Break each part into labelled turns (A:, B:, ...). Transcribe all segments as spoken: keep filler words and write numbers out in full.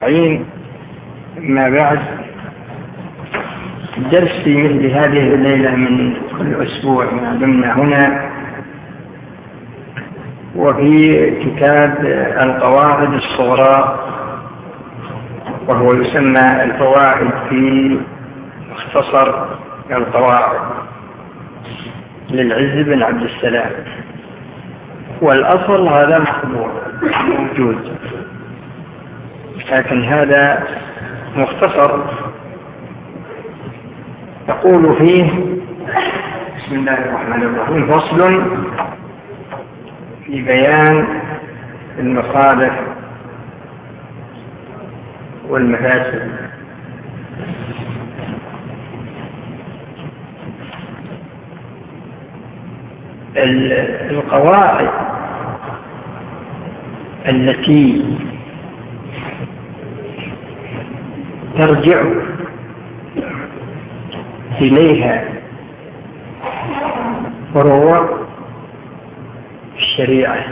A: عين. ما بعد درس في مثل هذه الليلة من كل أسبوع ما دمنا هنا، وفي كتاب القواعد الصغرى، وهو يسمى الفوائد في مختصر القواعد للعز بن عبد السلام. والأصل هذا مقبول موجود، لكن هذا مختصر. يقول فيه: بسم الله الرحمن الرحيم. فصل في بيان المصالح والمفاسد. القواعد التي ترجع إليها فروع الشريعة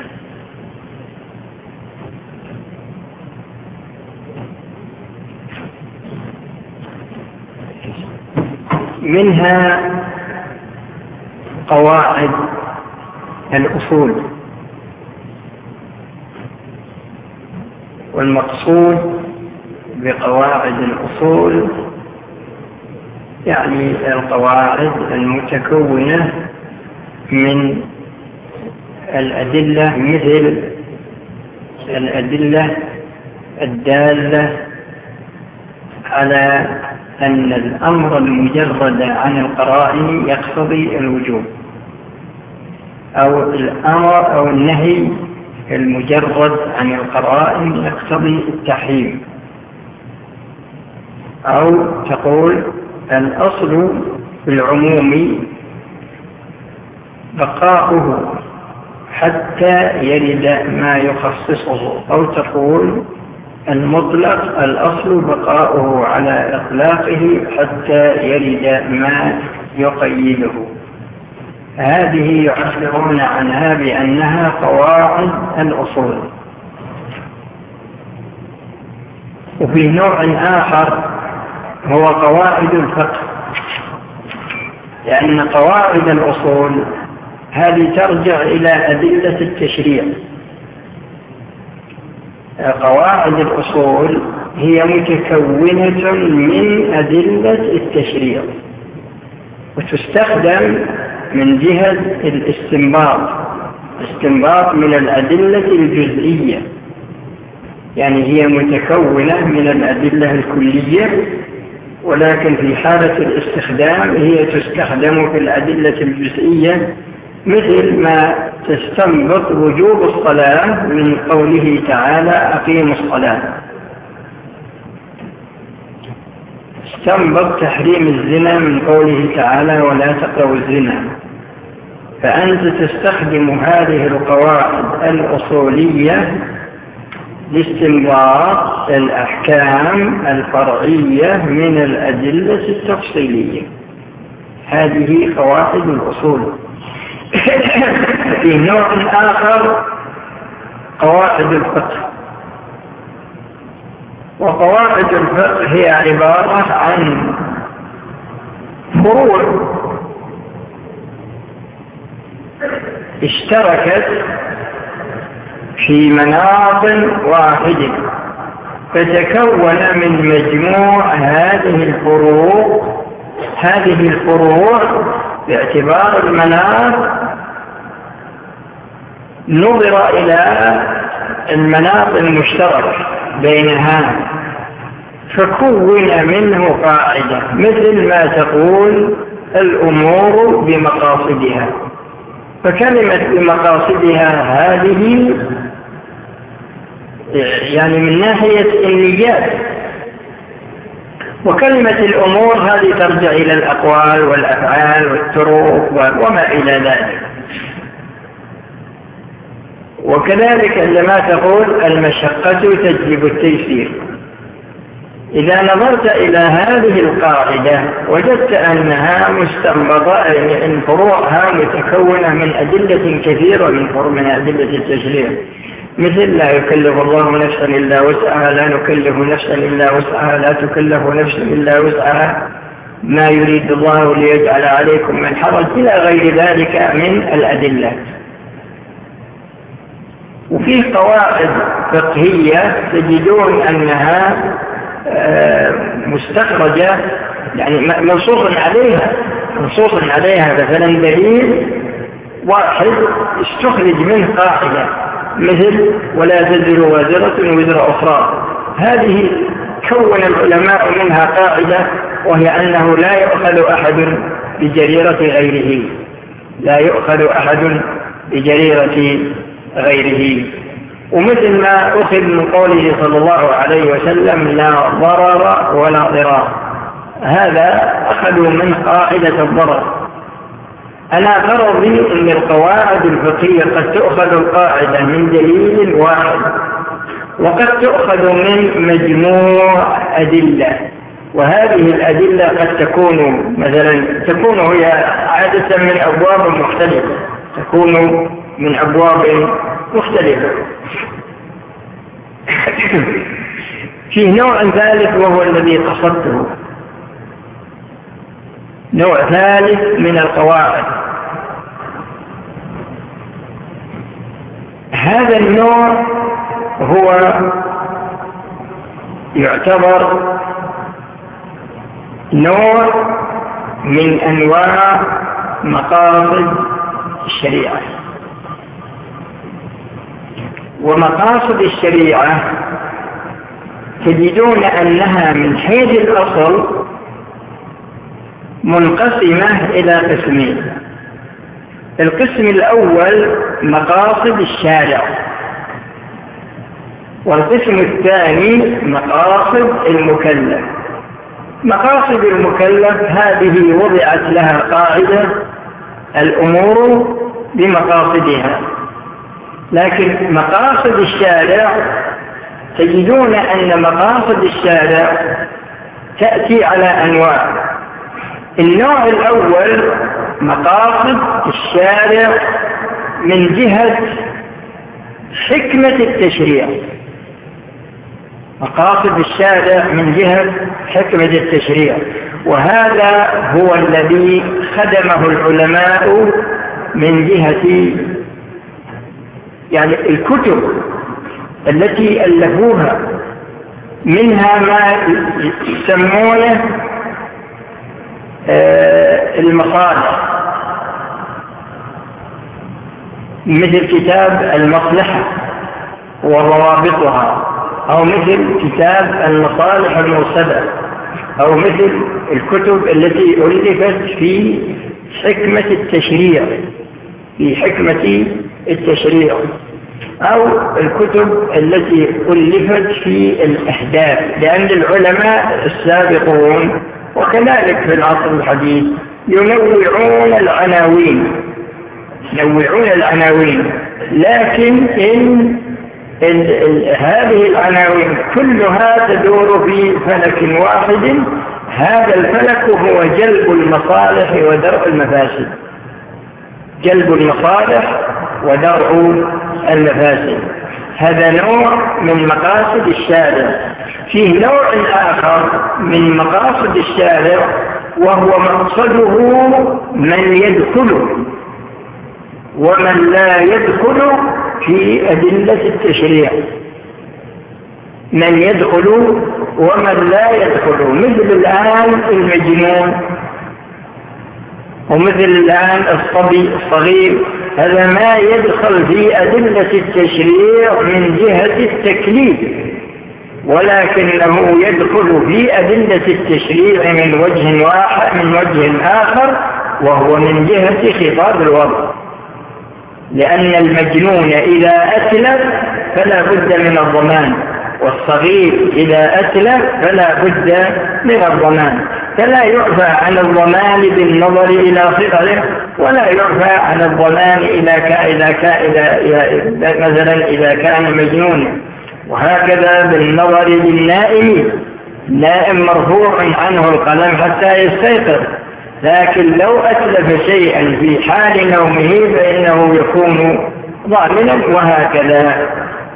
A: منها قواعد الأصول، والمقصود بقواعد الأصول يعني القواعد المتكونة من الأدلة، مثل الأدلة الدالة على أن الأمر المجرد عن القرائن يقتضي الوجوب، أو الأمر أو النهي المجرد عن القرائن يقتضي التحريم، أو تقول الأصل في العموم بقاؤه حتى يرد ما يخصصه، أو تقول المطلق الأصل بقاؤه على إطلاقه حتى يرد ما يقيده. هذه يعبرون عنها بأنها قواعد الأصول. وفي نوع آخر هو قواعد الفقه، لأن قواعد الأصول هذه ترجع إلى أدلة التشريع. قواعد الأصول هي متكونة من أدلة التشريع، وتستخدم من جهة الاستنباط، استنباط من الأدلة الجزئية، يعني هي متكونة من الأدلة الكلية، ولكن في حالة الاستخدام هي تستخدم في الأدلة الجزئية، مثل ما تستنبط وجوب الصلاة من قوله تعالى أقيموا الصلاة، استنبط تحريم الزنا من قوله تعالى ولا تقربوا الزنا. فأنت تستخدم هذه القواعد الأصولية لاستنباط الأحكام الفرعية من الأدلة التفصيلية. هذه قواعد الأصول. في نوع آخر قواعد الفقه، وقواعد الفقه هي عبارة عن فروع اشتركت في مناط واحد، فتكون من مجموع هذه الفروع هذه الفروع باعتبار المناط نظر إلى المناط المشترك بينها، فكون منه قاعدة، مثل ما تقول الأمور بمقاصدها. فكلمة بمقاصدها هذه يعني من ناحية النيات، وكلمة الأمور هذه ترجع إلى الأقوال والأفعال والطرق وما إلى ذلك. وكذلك عندما تقول المشقة تجلب التيسير، إذا نظرت إلى هذه القاعدة وجدت أنها مستنبطة، أن فروعها متكونة من أدلة كثيرة من فروع من أدلة التشريع، مثل لا يكلف الله نفسا إلا وسعها، لا نكلف نفسا إلا وسعها، لا تكلف نفسا إلا وسعها، ما يريد الله ليجعل عليكم من حرج، إلى غير ذلك من الأدلة. وفيه قواعد فقهية تجدون أنها مستخرجة، يعني منصوص عليها منصوص عليها مثلا دليل واحد استخرج منه قاعدة، مثل ولا تزر وازرة وزر أخرى. هذه كون العلماء منها قاعدة، وهي أنه لا يؤخذ أحد بجريرة غيره، لا يؤخذ أحد بجريرة غيره. ومثل ما أخذ من قوله صلى الله عليه وسلم لا ضرر ولا ضرار، هذا أخذوا من قاعدة الضرر. أنا غرضي أن القواعد الفقهية قد تؤخذ القاعدة من دليل واحد، وقد تؤخذ من مجموع أدلة، وهذه الأدلة قد تكون مثلا تكون هي عادة من أبواب مختلفة، تكون من أبواب مختلفة. فيه نوع ثالث وهو الذي قصدته، نوع ثالث من القواعد. هذا النوع هو يعتبر نوع من أنواع مقاصد الشريعة. ومقاصد الشريعة تجدون أنها من حيث الأصل منقسمة إلى قسمين. القسم الأول مقاصد الشارع، والقسم الثاني مقاصد المكلف. مقاصد المكلف هذه وضعت لها قاعدة الأمور بمقاصدها، لكن مقاصد الشارع تجدون أن مقاصد الشارع تأتي على أنواع. النوع الأول مقاصد الشارع من جهة حكمة التشريع، مقاصد الشارع من جهة حكمة التشريع، وهذا هو الذي خدمه العلماء من جهة يعني الكتب التي ألفوها، منها ما يسمونه المصالح، مثل كتاب المصلحة وروابطها، أو مثل كتاب المصالح المرسلة، أو مثل الكتب التي ألفت في حكمة التشريع في حكمة التشريع أو الكتب التي ألفت في الأحداث، لأن العلماء السابقون وكذلك في العصر الحديث ينوعون العناوين ينوعون العناوين لكن إن ال ال هذه العناوين كلها تدور في فلك واحد. هذا الفلك هو جلب المصالح ودرء المفاسد، جلب المصالح ودرء المفاسد. هذا نوع من مقاصد الشارع. فيه نوع آخر من مقاصد الشارع وهو مقصده من يدخله ومن لا يدخل في أدلة التشريع، من يدخل ومن لا يدخل، مثل الآن المجنون، ومثل الآن الصبي الصغير، هذا ما يدخل في أدلة التشريع من جهة التكليف، ولكنه يدخل في أدلة التشريع من وجه واحد من وجه آخر، وهو من جهة خطاب الوضع. لأن المجنون إذا أتلف فلا بد من الضمان، والصغير إذا أتلف فلا بد من الضمان، فلا يعفى عن الضمان بالنظر إلى صغره، ولا يعفى عن الضمان إذا كان مثلا إذا كان مجنونا. وهكذا بالنظر للنائم، النائم مرفوع عنه القلم حتى يستيقظ، لكن لو أتلف شيئا في حال نومه فإنه يكون ضامنا. وهكذا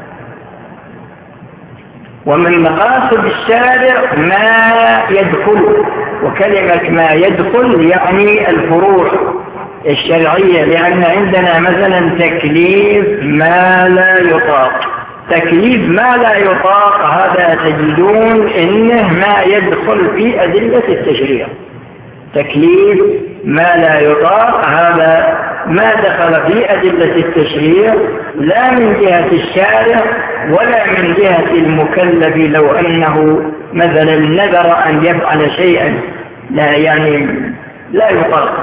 A: ومن مقاصد الشارع ما يدخل، وكلمة ما يدخل يعني الفروع الشرعية، لأن عندنا مثلا تكليف ما لا يطاق. تكليف ما لا يطاق هذا تجدون إنه ما يدخل في أدلة التشريع. تكليف ما لا يطاق هذا ما دخل في أدلة التشريع، لا من جهة الشارع ولا من جهة المكلف لو أنه مثلا نذر أن يفعل شيئا لا يعني لا يطاق.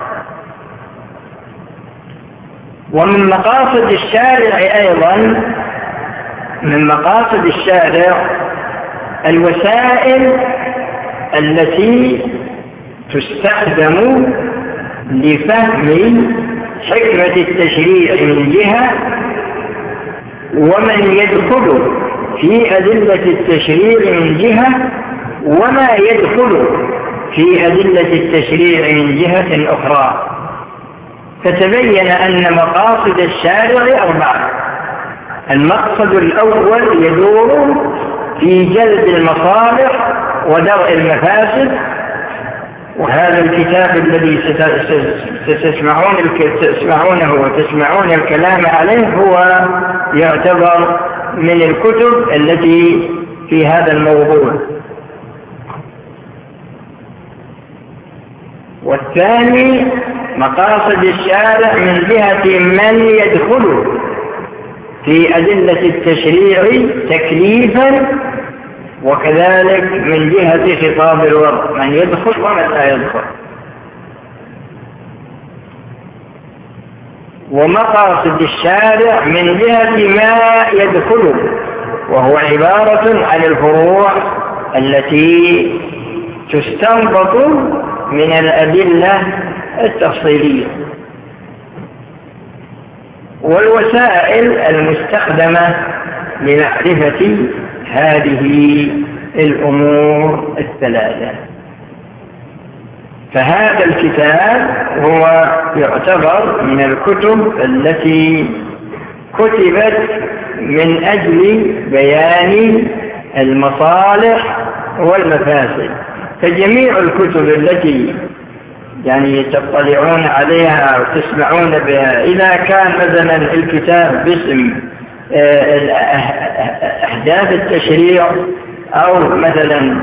A: ومن مقاصد الشارع أيضا من مقاصد الشارع الوسائل التي تستخدم لفهم حكمة التشريع من جهة، ومن يدخل في أدلة التشريع من جهة، وما يدخل في أدلة التشريع من جهة أخرى. فتبين أن مقاصد الشارع أربعة. المقصد الأول يدور في جلب المصالح ودرء المفاسد، وهذا الكتاب الذي ستسمعون تسمعونه وتسمعون الكلام عليه هو يعتبر من الكتب التي في هذا الموضوع. والثاني مقاصد الشارع من جهة من يدخل في أدلة التشريع تكليفا، وكذلك من جهة خطاب الوضع من يدخل ومن لا يدخل. ومقاصد الشارع من جهة ما يدخل، وهو عبارة عن الفروع التي تستنبط من الأدلة التفصيلية. والوسائل المستخدمة لمعرفة هذه الأمور الثلاثة. فهذا الكتاب هو يعتبر من الكتب التي كتبت من أجل بيان المصالح والمفاسد. فجميع الكتب التي يعني تطلعون عليها وتسمعون بها، إذا كان مثلا الكتاب باسم أحداث التشريع، أو مثلا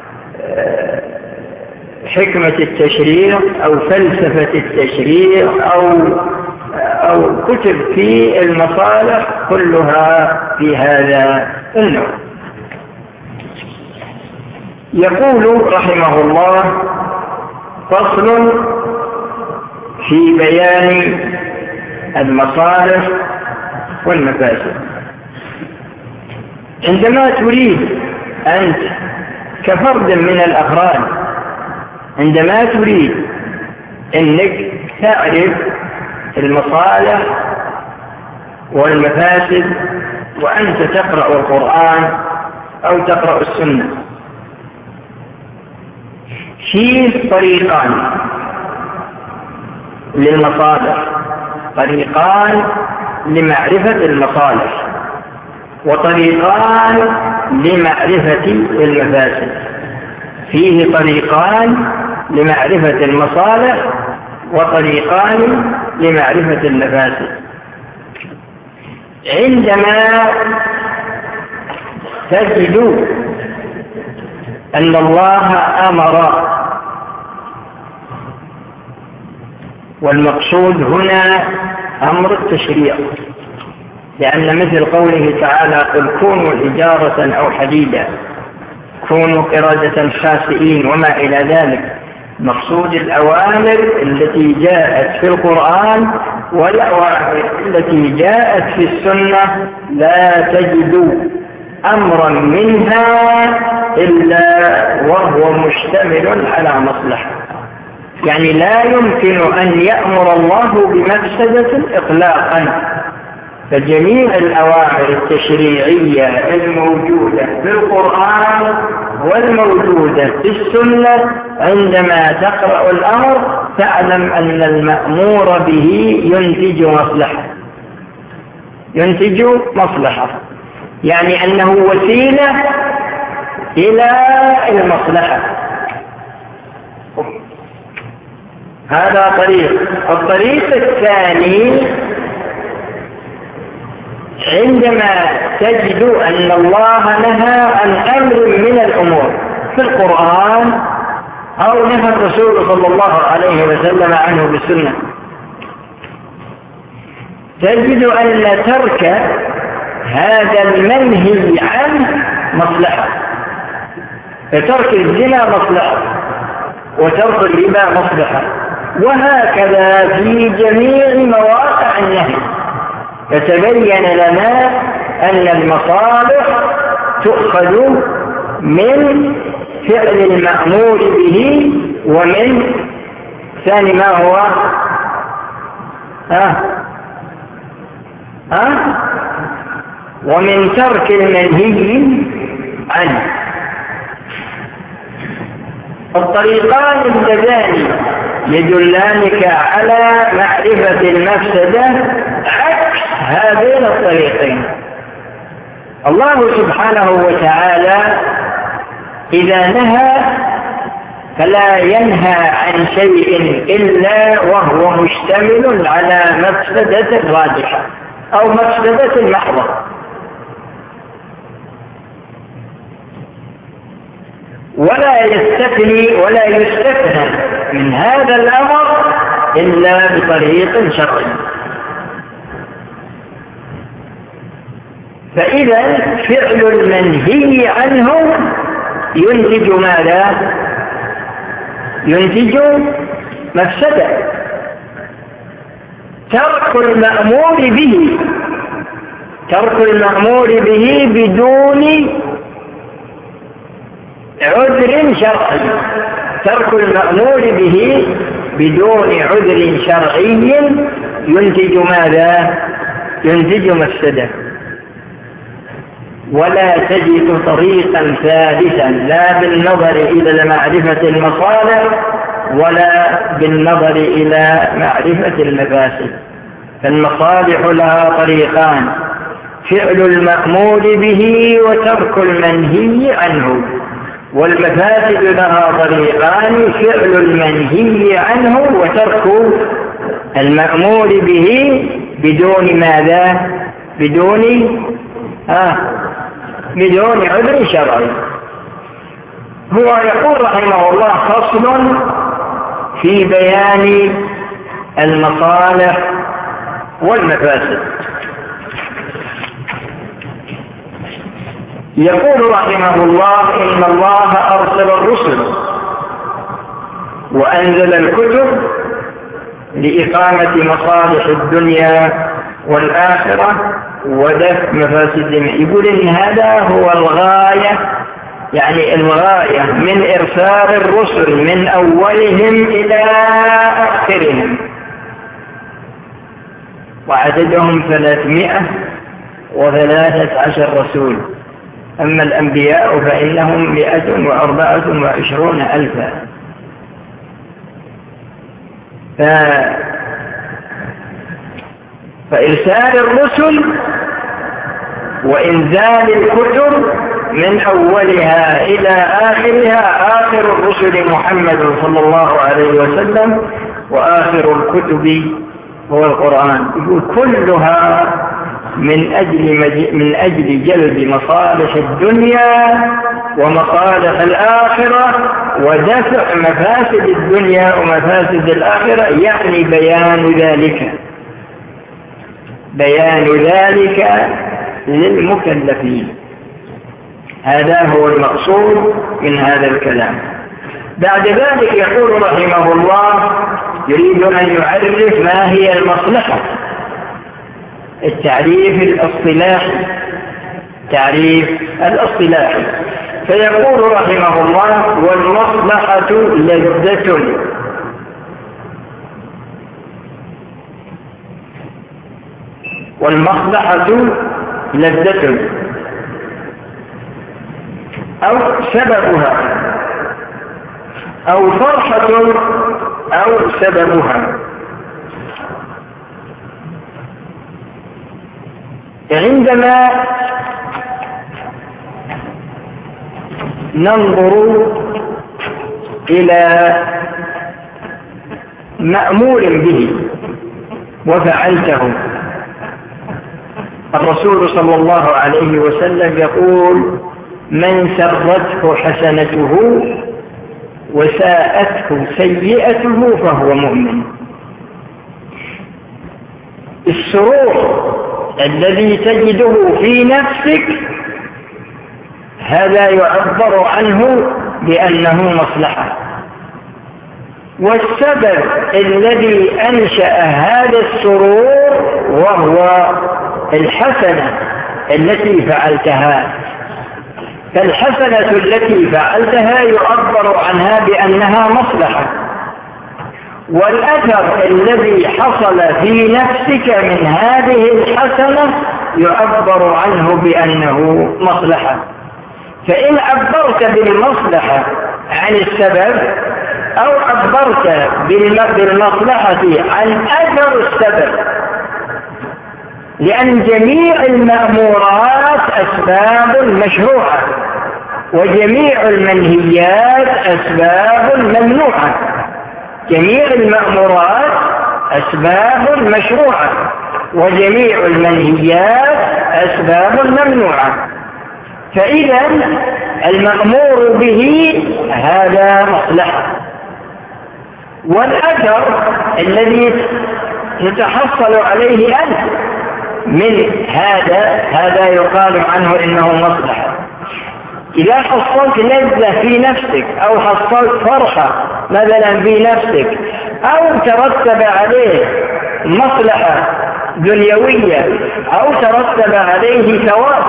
A: حكمة التشريع، أو فلسفة التشريع، أو أو كتب في المصالح، كلها في هذا النوع. يقول رحمه الله: فصل في بيان المصالح والمفاسد. عندما تريد أنت كفرد من الأفراد، عندما تريد أنك تعرف المصالح والمفاسد وأنت تقرأ القرآن أو تقرأ السنة، فيه طريقان للمصالح، طريقان لمعرفة المصالح، وطريقان لمعرفة المفاسد. فيه طريقان لمعرفة المصالح وطريقان لمعرفة المفاسد. عندما تجد أن الله أمر، والمقصود هنا أمر التشريع، لأن مثل قوله تعالى: قل كونوا حجارة أو حديدا، كونوا قردة خاسئين، وما إلى ذلك. مقصود الأوامر التي جاءت في القرآن والأوامر التي جاءت في السنة لا تجد أمرا منها إلا وهو مشتمل على مصلحة. يعني لا يمكن أن يأمر الله بمفسدة إطلاقا. فجميع الأوامر التشريعية الموجودة في القرآن والموجودة في السنة، عندما تقرأ الأمر تعلم أن المأمور به ينتج مصلحة، ينتج مصلحة. يعني أنه وسيلة إلى المصلحة. هذا طريق. الطريق الثاني عندما تجد أن الله نهى عن أمر من الأمور في القرآن أو نهى الرسول صلى الله عليه وسلم عنه بالسنة، تجد أن ترك هذا المنهي عنه مصلحة. فترك الزنا مصلحة، وترك الربا مصلحة، وهكذا في جميع مواقع النهي. فتبين لنا أن المصالح تؤخذ من فعل المأمور به، ومن ثاني ما هو ها ها ومن ترك المنهي عنه. الطريقان اللذان يدلانك على معرفة المفسدة عكس هذين الطريقين. الله سبحانه وتعالى إذا نهى فلا ينهى عن شيء إلا وهو مشتمل على مفسدة راجحة أو مفسدة محضة. ولا يستثني ولا يستثنى من هذا الأمر إلا بطريق شرعي. فإذا فعل المنهي عنه ينتج ماذا؟ ينتج مفسدة. ترك المأمور به ترك المأمور به بدون عذر شرعي ترك المأمور به بدون عذر شرعي ينتج ماذا؟ ينتج مفسدة. ولا تجد طريقا ثالثا لا بالنظر إلى معرفة المصالح ولا بالنظر إلى معرفة المفاسد. فالمصالح لها طريقان: فعل المأمور به وترك المنهي عنه. والمفاسد لها طريقان: فعل المنهي عنه وترك المأمور به بدون ماذا؟ بدون آه بدون عذر شرعي. هو يقول رحمه الله: فصل في بيان المصالح والمفاسد. يقول رحمه الله: إن الله أرسل الرسل وأنزل الكتب لإقامة مصالح الدنيا والآخرة ودفع مفاسدهم. يقول إن هذا هو الغاية، يعني الغاية من إرسال الرسل من أولهم إلى آخرهم، وعددهم ثلاثمائة وثلاثة عشر رسول. أما الأنبياء فإنهم مئة وأربعة وعشرون ألفا. ف... فإرسال الرسل وإنزال الكتب من أولها إلى آخرها، آخر الرسل محمد صلى الله عليه وسلم، وآخر الكتب هو القرآن. يقول كلها من أجل, من أجل جلب مصالح الدنيا ومصالح الآخرة ودفع مفاسد الدنيا ومفاسد الآخرة، يعني بيان ذلك بيان ذلك للمكلفين. هذا هو المقصود من هذا الكلام. بعد ذلك يقول رحمه الله: يريد أن يعرف ما هي المصلحة، التعريف الاصطلاحي تعريف الاصطلاحي. فيقول رحمه الله: والمصلحة لذة والمصلحة لذة أو سببها أو فرحة أو سببها. عندما ننظر إلى مأمور به وفعلته. الرسول صلى الله عليه وسلم يقول: من سرته حسنته وساءته سيئته فهو مؤمن. السرور الذي تجده في نفسك هذا يعبر عنه بأنه مصلحة، والسبب الذي أنشأ هذا السرور وهو الحسنة التي فعلتها. فالحسنة التي فعلتها يعبر عنها بأنها مصلحة، والأثر الذي حصل في نفسك من هذه الحسنة يعبر عنه بأنه مصلحة. فإن عبرت بالمصلحة عن السبب أو عبرت بالمصلحة عن أثر السبب، لأن جميع المأمورات أسباب مشروعة وجميع المنهيات أسباب ممنوعة. جميع المأمورات أسباب مشروعة وجميع المنهيات أسباب ممنوعة. فإذا المأمور به هذا مصلحة، والأثر الذي يتحصل عليه أنت من هذا هذا يقال عنه إنه مصلحة. إذا حصلت لذة في نفسك أو حصلت فرحة مثلا في نفسك أو ترتب عليه مصلحة دنيوية أو ترتب عليه ثواب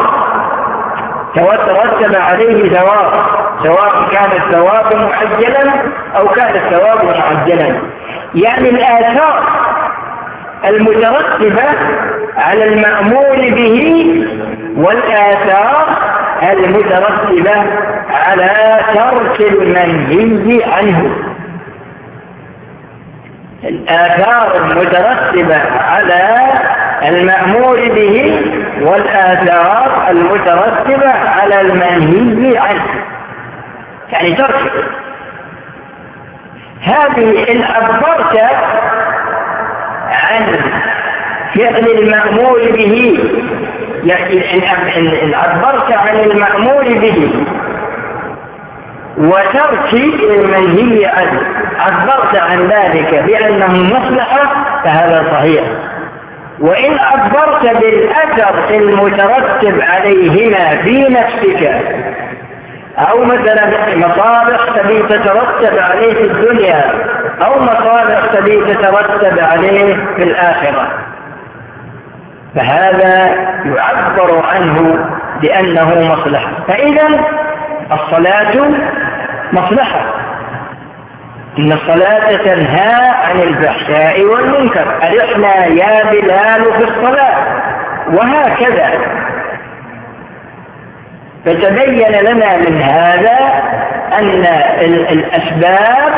A: ترتب عليه ثواب، سواء كان الثواب معجلا أو كان الثواب معجلا، يعني الآثار المترتبة على المأمور به والآثار المترتبة على ترك المنهي عنه. الآثار المترتبة على المأمور به والآثار المترتبة على المنهي عنه، يعني ترك. هذه إن عبرت عن فعل المأمور به، يعني إن عبرت عن المأمور به وترك المنهي عنه، عبرت عن ذلك بأنه مصلحة فهذا صحيح. وإن عبرت بالأثر المترتب عليهما في نفسك، أو مثلا مصالح تبي تترتب عليه في الدنيا أو مصالح تبي تترتب عليه في الآخرة، فهذا يعبر عنه بأنه مصلحة. فإذا الصلاة مصلحة، إن الصلاة تنهى عن الفحشاء والمنكر، أرحنا يا بلال في الصلاة، وهكذا. فتبين لنا من هذا أن الأسباب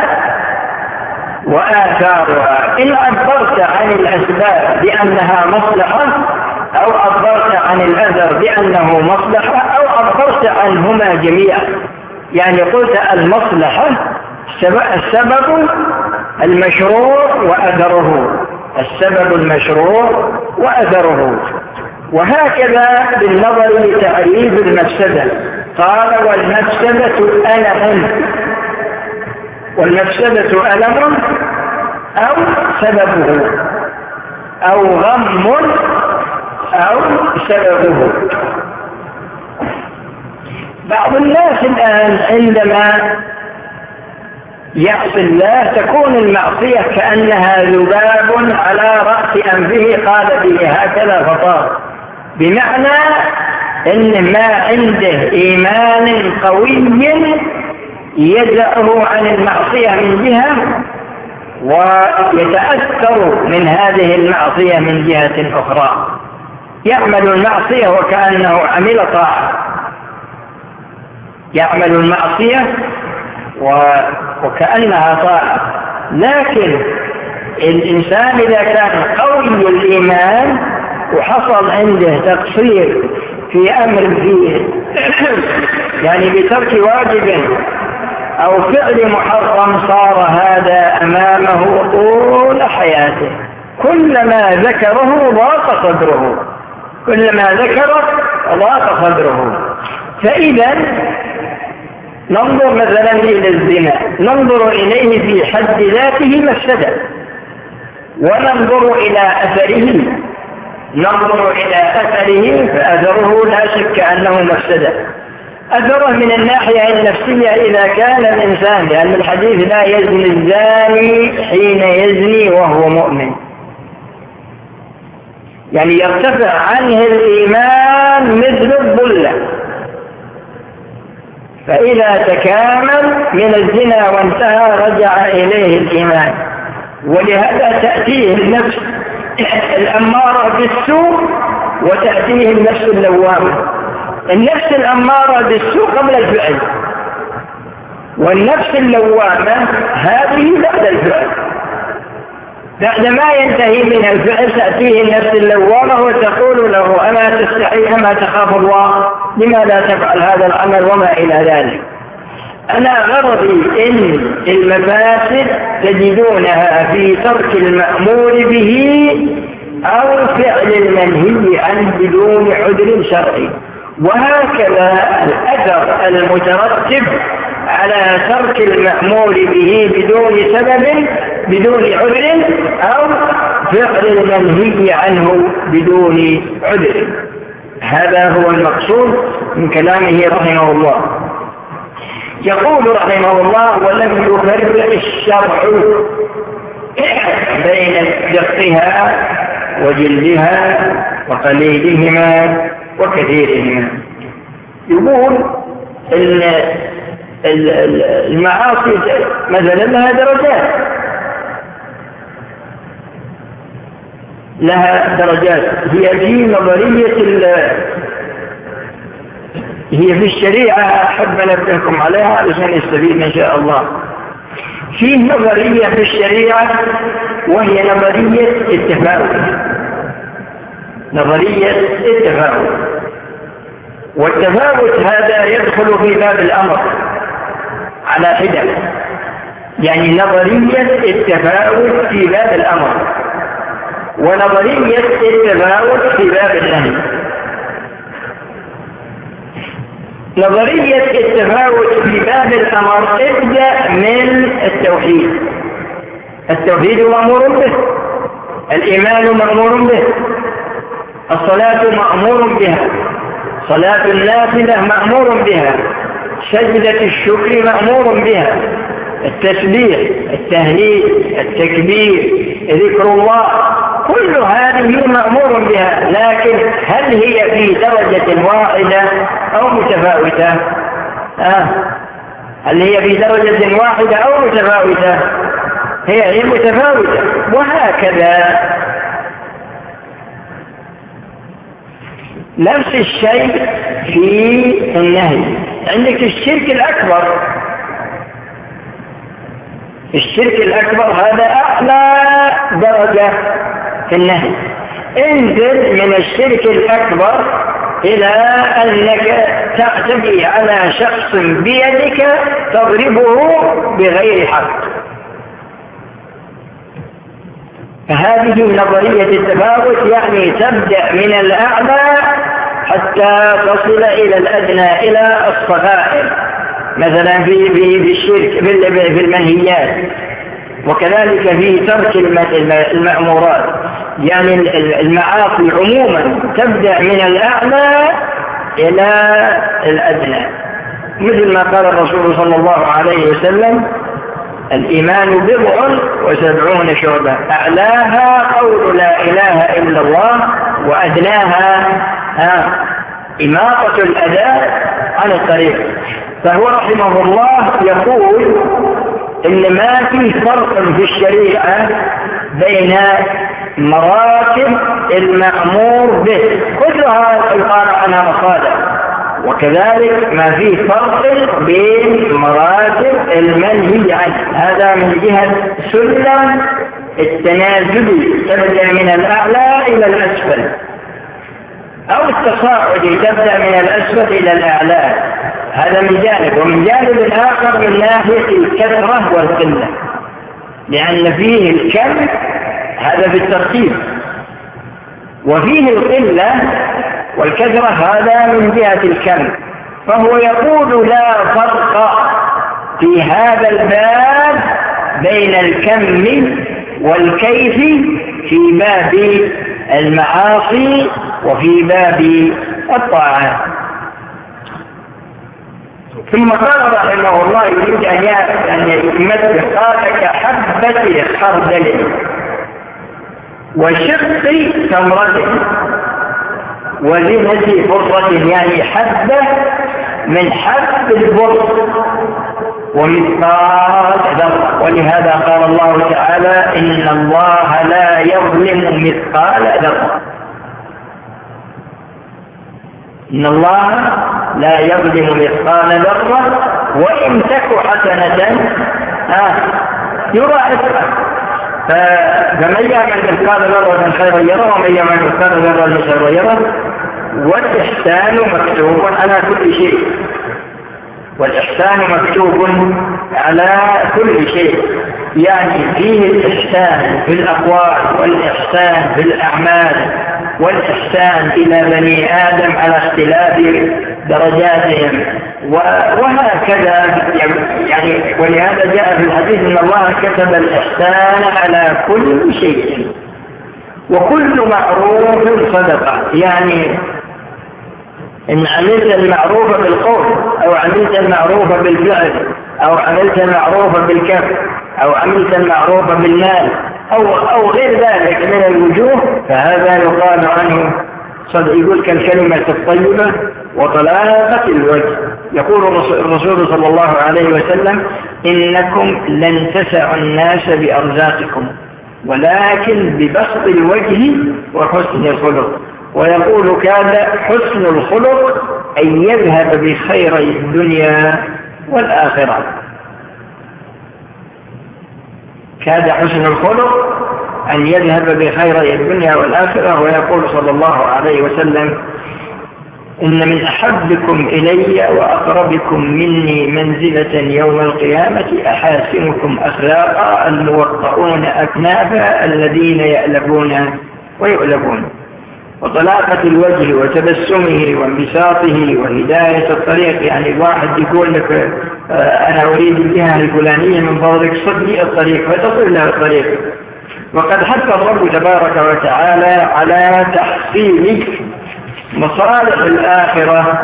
A: وآثارها، إن عبرت عن الأسباب بأنها مصلحة أو عبرت عن الأثر بأنه مصلحة أو عبرت عنهما جميعا، يعني قلت المصلحة السبب المشروع وأثره، السبب المشروع وأثره. وهكذا بالنظر لتعريف المفسدة، قال والمفسدة ألم، والمفسدة ألم أو سببه أو غم أو سببه. بعض الناس الآن عندما يعصي الله تكون المعصية كأنها ذباب على رأس أنفه قال به هكذا فطار، بمعنى إن ما عنده إيمان قوي يدعه عن المعصية من جهة ويتأثر من هذه المعصية من جهة أخرى، يعمل المعصية وكأنه عمل طاعة، يعمل المعصية وكأنها طاعة. لكن الإنسان إذا كان قوي الإيمان وحصل عنده تقصير في أمر في يعني بترك واجب أو فعل محرم صار هذا أمامه طول حياته، كلما ذكره ضاق صدره، كلما ذكره ضاق صدره. فإذا ننظر مثلا إلى الزنا، ننظر إليه في حد ذاته مفسدة، وننظر إلى أثره، ننظر إلى أثره فأثره لا شك أنه مفسدة. أثره من الناحية النفسية إذا كان الإنسان، لأن الحديث لا يزني الزاني حين يزني وهو مؤمن، يعني يرتفع عنه الإيمان مثل الظلة، فإذا تكامل من الزنا وانتهى رجع إليه الإيمان. ولهذا تأتيه النفس الأمارة بالسوء وتأتيه النفس اللوامة. النفس الأمارة بالسوء قبل الفعل، والنفس اللوامة هذه بعد الفعل. بعد ما ينتهي من الفعل تأتيه النفس اللوامة وتقول له أما تستحي أما تخاف الله، لماذا تفعل هذا العمل وما إلى ذلك. أنا غرضي إن المفاسد تجدونها في ترك المأمور به أو فعل المنهي عنه بدون عذر شرعي. وهكذا الأثر المترتب على ترك المأمور به بدون سبب بدون عذر أو فعل المنهي عنه بدون عذر، هذا هو المقصود من كلامه رحمه الله. يقول رحمه الله: ولم يفرق الشرع بين دقها وجلدها وقليلهما وكثيرهما. يقول المعاصي مثلا لها درجات، لها درجات هي في نظرية هي في الشريعة، أحب أن أنبهكم عليها علشان يستفيد إن شاء الله. في نظرية في الشريعة وهي نظرية التفاوت، نظرية التفاوت. والتفاوت هذا يدخل في باب الأمر على حدة، يعني نظرية التفاوت في باب الأمر ونظرية التفاوت في باب النهي. نظرية التفاوت في باب الأمر ابدأ من التوحيد. التوحيد مأمور به، الإيمان مأمور به، الصلاة مأمور بها، صلاة النافلة مأمور بها، سجدة الشكر مأمور بها، التسبيح، التهليل، التكبير، ذكر الله، كل هذه مأمور بها. لكن هل هي في درجة واحدة أو متفاوتة؟ آه. هل هي في درجة واحدة أو متفاوتة؟ هي هي متفاوتة. وهكذا نفس الشيء في النهي. عندك الشرك الأكبر، الشرك الأكبر هذا أعلى درجة في النهي. انزل من الشرك الأكبر إلى أنك تعتدي على شخص بيدك تضربه بغير حق، فهذه نظرية التفاوت، يعني تبدأ من الأعلى حتى تصل إلى الأدنى إلى الصغائر، مثلا في في الشرك في المنهيات، وكذلك في ترك المأمورات. يعني المعاصي عموما تبدأ من الأعلى إلى الأدنى، مثل ما قال الرسول صلى الله عليه وسلم: الإيمان بضع وسبعون شعبة، أعلاها قول لا إله إلا الله، وأدناها إماطة الأذى عن الطريق. فهو رحمه الله يقول إن ما في فرق في الشريعة بين مراتب المأمور به، كلها يقال عنها مصالح، وكذلك ما في فرق بين مراتب المنهي عنه. هذا من جهة سلم التنازل، تبدأ من الأعلى إلى الأسفل. أو التصاعد تبدأ من الأسفل إلى الأعلى، هذا من جانب. ومن جانب آخر من ناحية الكثرة والقلة، لأن فيه الكم هذا بالترتيب، وفيه القلة والكثرة هذا من جهة الكم. فهو يقول لا فرق في هذا الباب بين الكم والكيف في باب المعاصي وفي باب الطاعات. ثم قال رحمه الله يريد أن يمثل قال كحبة خردل وشق تمرة وزنة فرصة، يعني حبة من حب البر ومثقال ذرة. ولهذا قال الله تعالى إن الله لا يظلم مثقال ذرة، إن الله لا يظلم مثقال ذرة وإن تك حسنة آه يضاعفها. فمن يعمل مثقال ذرة خيرا يره ومن يعمل مثقال ذرة شرا يره. والإحسان مكتوب على كل شيء، والإحسان مكتوب على كل شيء، يعني فيه الإحسان في الأقوال والإحسان في الأعمال والإحسان إلى بني آدم على اختلاف درجاتهم وهكذا. يعني ولهذا جاء في الحديث إن الله كتب الإحسان على كل شيء وكل معروف صدقة، يعني إن عملت المعروف بالقول أو عملت المعروف بالفعل أو عملت المعروف بالكف أو عملت المعروف بالمال أو, أو غير ذلك من الوجوه فهذا يقال عنه صدق. يقول كالكلمة الطيبة وطلاقة الوجه. يقول الرسول صلى الله عليه وسلم إنكم لن تسعوا الناس بأرزاقكم ولكن ببسط الوجه وحسن الخلق. ويقول كاد حسن الخلق أن يذهب بخير الدنيا والآخرة. كاد حسن الخلق أن يذهب بخير الدنيا والآخرة. ويقول صلى الله عليه وسلم إن من أحبكم إلي وأقربكم مني منزلة يوم القيامة أحاسنكم أخلاقا الموطئون أكنافا الذين يألفون ويؤلفون. وطلاقة الوجه وتبسمه وانبساطه وهداية الطريق، يعني واحد يقول لك أنا أريد الجهة الفلانية من فضلك صدني الطريق فتصل له الطريق. وقد حث الرب تبارك وتعالى على تحصيل مصالح الآخرة.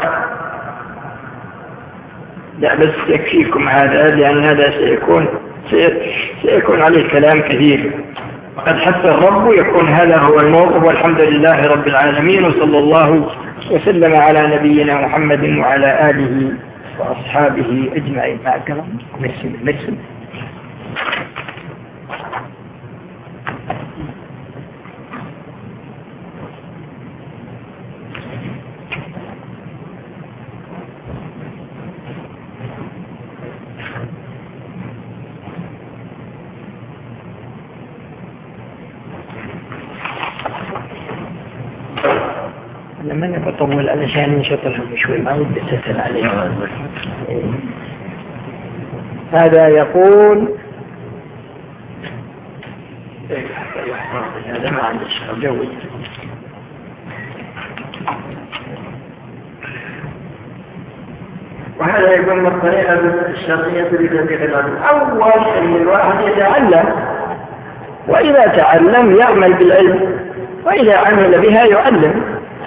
A: لا بس يكفيكم هذا لأن هذا سيكون سيكون عليه كلام كثير. وقد حث الرب يكون هذا هو الموقف. والحمد لله رب العالمين وصلى الله وسلم على نبينا محمد وعلى آله وأصحابه أجمعين. مع الكلام مرسل مرسل لما أنا بطول علشان نشطلهم شوي ما ودي أسهل عليهم. هذا يقول هذا ما عندش جوي. وهذا يكون من الطريقة الشرعية لتطبيق العلم. أول أن الواحد يتعلم، وإذا تعلم يعمل بالعلم، وإذا عمل بها يعلم.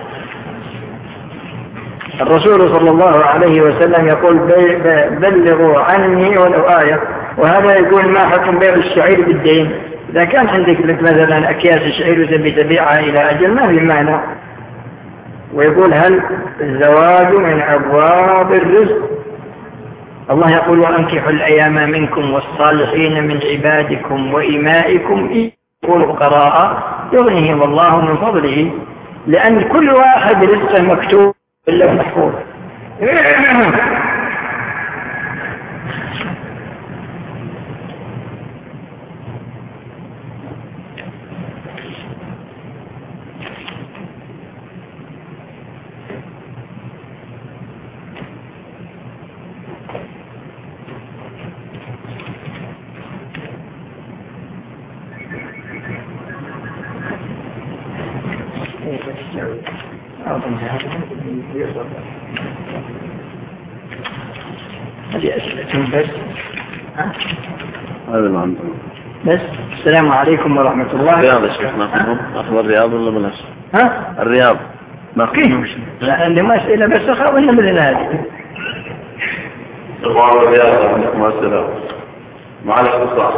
A: الرسول صلى الله عليه وسلم يقول بلغوا عني ولو آية. وهذا يقول ما حكم بيع الشعير بالدين. إذا كان عندك مثلا أكياس الشعير وتبي تبيعها إلى أجل ما في معنى. ويقول هل الزواج من أبواب الرزق؟ الله يقول وأنكحوا الأيام منكم والصالحين من عبادكم وإمائكم يقولوا فقراء يغنيهم الله من فضله. لأن كل واحد رزقه مكتوب إلا محفوظ. هذه أسئلة بس.
B: هذا ما عندنا
A: بس. السلام عليكم ورحمة الله.
B: الرياض يا شيخ ناخذهم. أخذ الرياض ولا بلاش؟
A: ها؟
B: الرياض ناخذهم.
A: لا عندي ما أسئلة بس أخذنا من هذه.
B: الله الرياض عندكم أسئلة. معلش قصة.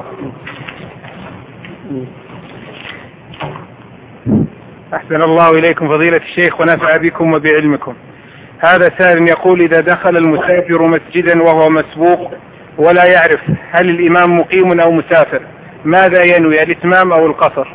C: أحسن الله إليكم فضيلة الشيخ ونفع بكم وبعلمكم. هذا سائل يقول: إذا دخل المسافر مسجدا وهو مسبوق ولا يعرف هل الإمام مقيم أو مسافر، ماذا ينوي، الإتمام أو القصر؟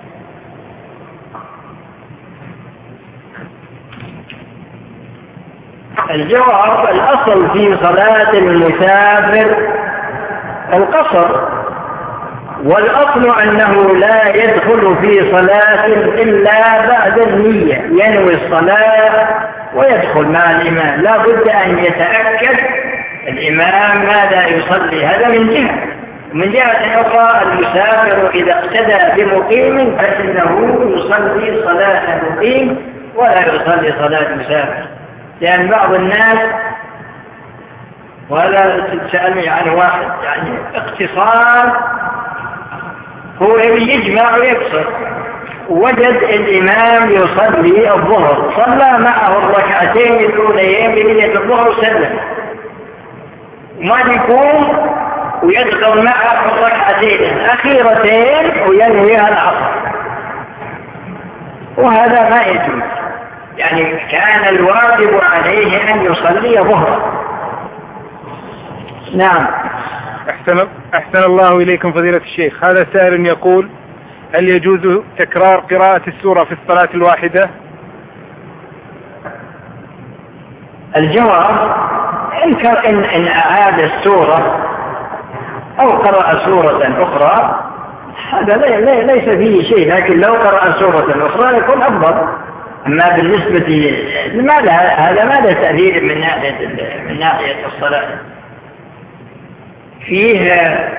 A: الجواب: الأصل في صلاة المسافر القصر، والأصل أنه لا يدخل في صلاة إلا بعد النية، ينوي الصلاة ويدخل مع الإمام. لا بد أن يتأكد الإمام ماذا يصلي، هذا من جهة. من جهة أخرى المسافر إذا اقتدى بمقيم فإنه يصلي صلاة مقيم ولا يصلي صلاة مسافر، لأن بعض الناس، ولا تسألني عن واحد يعني اقتصار، هو يجمع ويكسر، وجد الإمام يصلي الظهر، صلى معه الركعتين الأوليين بنية الظهر وسلم، ما يكون ويدخل معه الركعتين الأخيرتين وينويها العصر، وهذا ما يجوز. يعني كان الواجب عليه أن يصلي ظهرا. نعم.
C: أحسن, أحسن الله إليكم فضيلة الشيخ. هذا سائل يقول: هل يجوز تكرار قراءة السورة في الصلاة الواحدة؟
A: الجواب: إن, إن, إن أعاد السورة أو قرأ سورة أخرى هذا ليس فيه شيء، لكن لو قرأ سورة أخرى يكون أفضل. أما بالنسبة لماذا هذا ما له تأثير من ناحية من ناحية الصلاة. فيه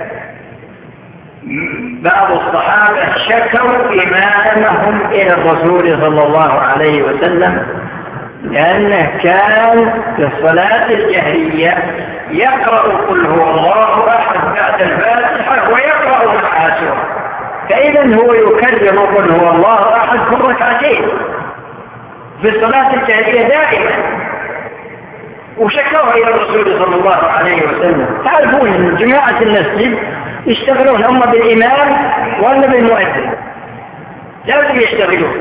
A: بعض الصحابة شكوا إمامهم إلى الرسول صلى الله عليه وسلم لأنه كان في الصلاة الجهرية يقرأ قل هو الله أحد بعد الفاتحة ويقرأ معها سورة، فإذا هو يكرر قل هو الله أحد في الركعتين في الصلاة الجهرية دائما، وشكوها إلى الرسول صلى الله عليه وسلم. تعرفون أن جماعة المسجد يشتغلون هم بالإمام ولا بالمؤذن، لازم يشتغلون.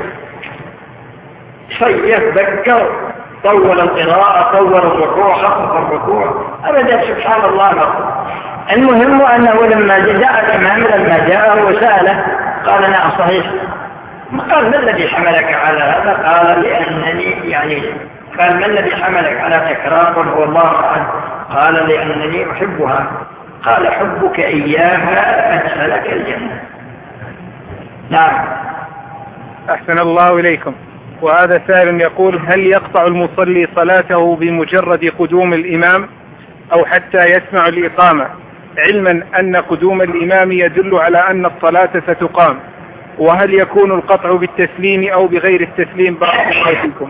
A: شيء يتذكر طول القراءة، طول الركوع، خفف الركوع، أبدا سبحان الله. المهم أنه لما جاء الإمام لما جاءه وسأله قال: نعم صحيح. قال: ما الذي حملك على هذا؟ قال: لأنني يعني قال: ما الذي حملك على تكرار قل هو الله أحد؟ قال: لأنني أحبها. قال: حبك إياها أدخلك الجنة. نعم.
C: أحسن الله إليكم. وهذا سائل يقول: هل يقطع المصلي صلاته بمجرد قدوم الإمام أو حتى يسمع الإقامة، علما أن قدوم الإمام يدل على أن الصلاة ستقام؟ وهل يكون القطع بالتسليم أو بغير التسليم؟ بارك الله فيكم.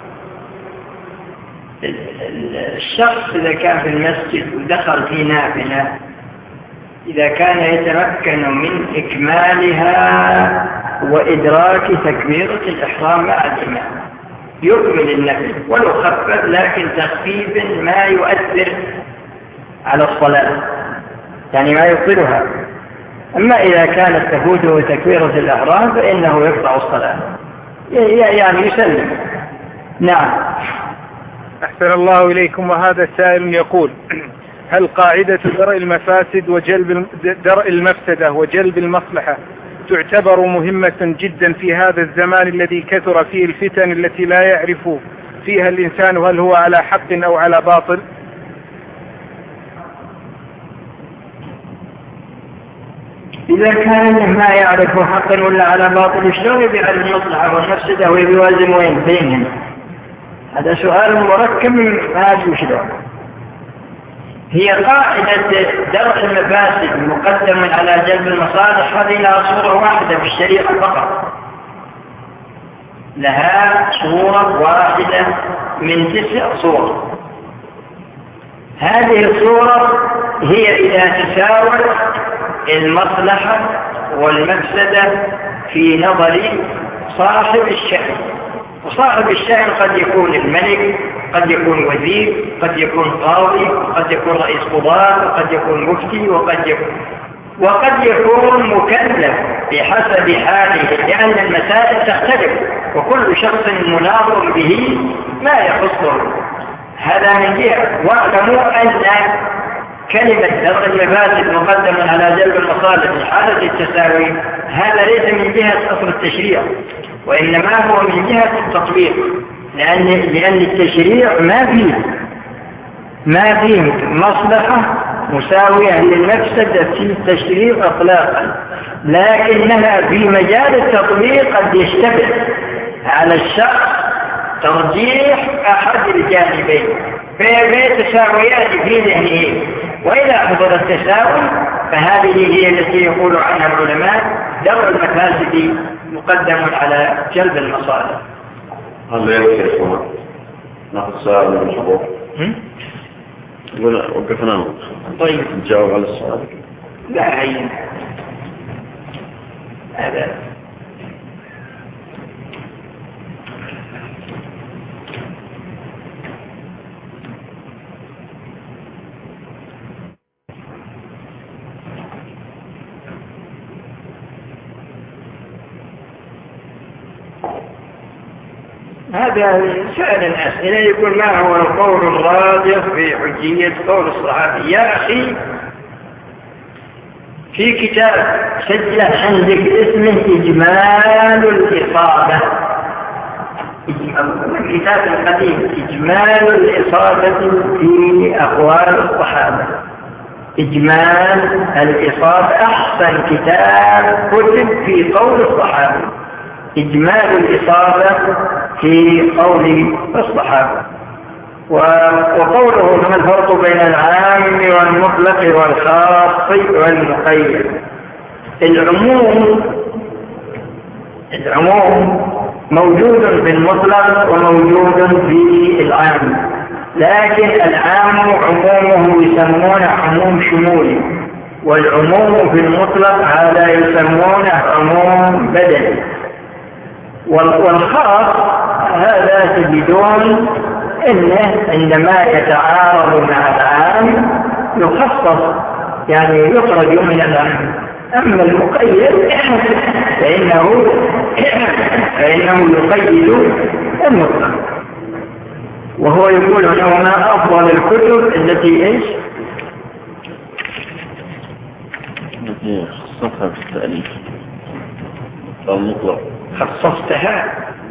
A: الشخص إذا كان في المسجد ودخل في نافلة، إذا كان يتمكن من إكمالها وإدراك تكبيرة الإحرام مع الإمام يكمل النفل ولو خفف، لكن تخفيف ما يؤثر على الصلاة، يعني ما يبطلها. أما إذا كانت تفوته تكبيرة الإحرام فإنه يقطع الصلاة، يعني يسلم. نعم.
C: أحسن الله إليكم. وهذا السائل يقول: هل قاعدة درء المفاسد وجلب درء المفسدة وجلب المصلحة تعتبر مهمة جدا في هذا الزمان الذي كثر فيه الفتن التي لا يعرف فيها الإنسان هل هو على حق أو على باطل؟
A: إذا كان ما يعرف حقا ولا على باطل شلون يبيع المصلحة والمفسدة ويوازن وين بينهم؟ هذا سؤال مركب ما أدري شلون. هي قاعدة درء المفاسد مقدم على جلب المصالح، هذه لها صورة واحدة في الشريعة فقط، لها صورة واحدة من تسع صور. هذه الصورة هي إذا تساوت المصلحة والمفسدة في نظر صاحب الشأن. وصاحب الشأن قد يكون الملك، قد يكون وزير، قد يكون قاضي، قد يكون رئيس قضاء، قد يكون مفتي، وقد يكون وقد يكون مكلف بحسب حاله، لأن المسائل تختلف وكل شخص مناظر به ما يخصه. هذا من جهة. واعلموا أن كلمة درء المفاسد مقدم على جلب المصالح في حالة التساوي، هذا ليس من جهة أصل التشريع، وإنما هو من جهة التطبيق، لأن, لأن التشريع ما فيه ما فيه مصلحة مساوية للمفسدة في التشريع إطلاقا، لكنها في مجال التطبيق قد يشتبه على الشخص ترجيح أحد الجانبين في تساويات في ذهنه. وإذا حصل التساوي فهذه هي التي يقول عنها العلماء درء المفاسد مقدم على جلب المصالح.
B: هل يمكن يكون ناخذ سؤال من الحضور؟ وقفنا.
A: طيب
B: نجاوب على السؤال.
A: لا هي هذا هذا سؤال الأسئلة يقول ما هو القول الراجح في حجية قول الصحابي؟ يا أخي في كتاب سجل عندك اسمه إجمال الإصابة، الكتاب القديم إجمال الإصابة في أقوال الصحابة. إجمال الإصابة أحسن كتاب كتب في قول الصحابة، إجمال الإصابة في قول الصحابة. وقوله ما الفرق بين العام والمطلق والخاص والمقيد؟ العموم العموم موجود في المطلق وموجود في العام، لكن العام عمومه يسمونه عموم شمولي، والعموم في المطلق هذا يسمونه عموم بدني. والخاص هذا تجدون إنه عندما يتعارض مع العام يخصص، يعني يخرج من العام. أما المقيد فإنه فإنه يقيد المطلق. وهو يقول أنه ما أفضل الكتب التي إيش؟
B: التي خصصتها في التأليف المطلق.
A: خصصتها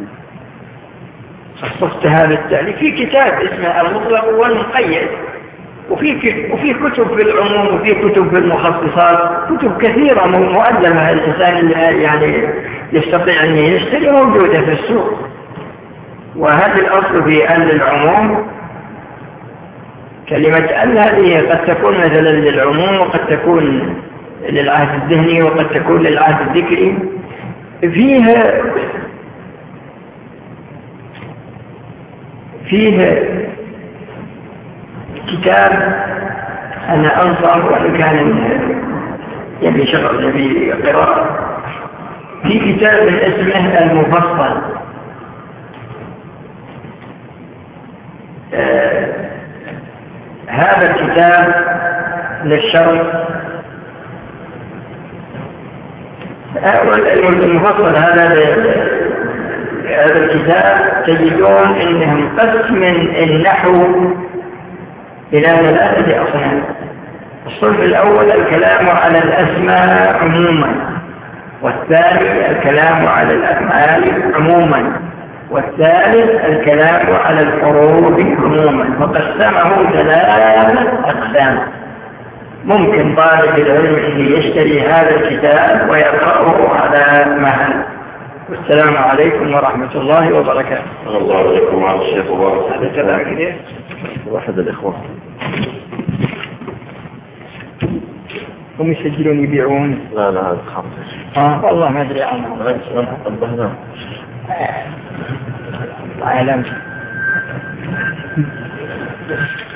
A: خصصتها للتأليف في كتاب اسمه المطلق والمقيد، وفي وفي كتب في العموم، وفي كتب في المخصصات، كتب كثيرة مؤلفة الإنسان يعني يستطيع أن يشتري موجودة في السوق. وهذا الأصل في أن العموم كلمة أن هذه قد تكون مثلا للعموم، وقد تكون للعهد الذهني، وقد تكون للعهد الذكري. فيها فيه كتاب أنا أنصر وإن كان يبي شغل يبي قراءة، في كتاب اسمه المفصل. آه هذا الكتاب للشرح. المفصل هذا هذا الكتاب تجدون انهم قسم النحو الى ثلاثه اصناف. الصنف الاول الكلام على الاسماء عموما، والثاني الكلام على الافعال عموما، والثالث الكلام على الحروف عموما. فقسمه ثلاثه اقسام. ممكن طالب العلم اللي يشتري هذا الكتاب ويقرأه على مهل. والسلام عليكم ورحمة الله وبركاته.
B: الله عليكم وعلى الشيخ وبركاته.
A: هذا كلام كده
B: واحد الإخوة
A: هم يسجلون يبيعون.
B: لا لا هذا خمسة.
A: آه والله ما أدري عنه.
B: لا
A: أعلم.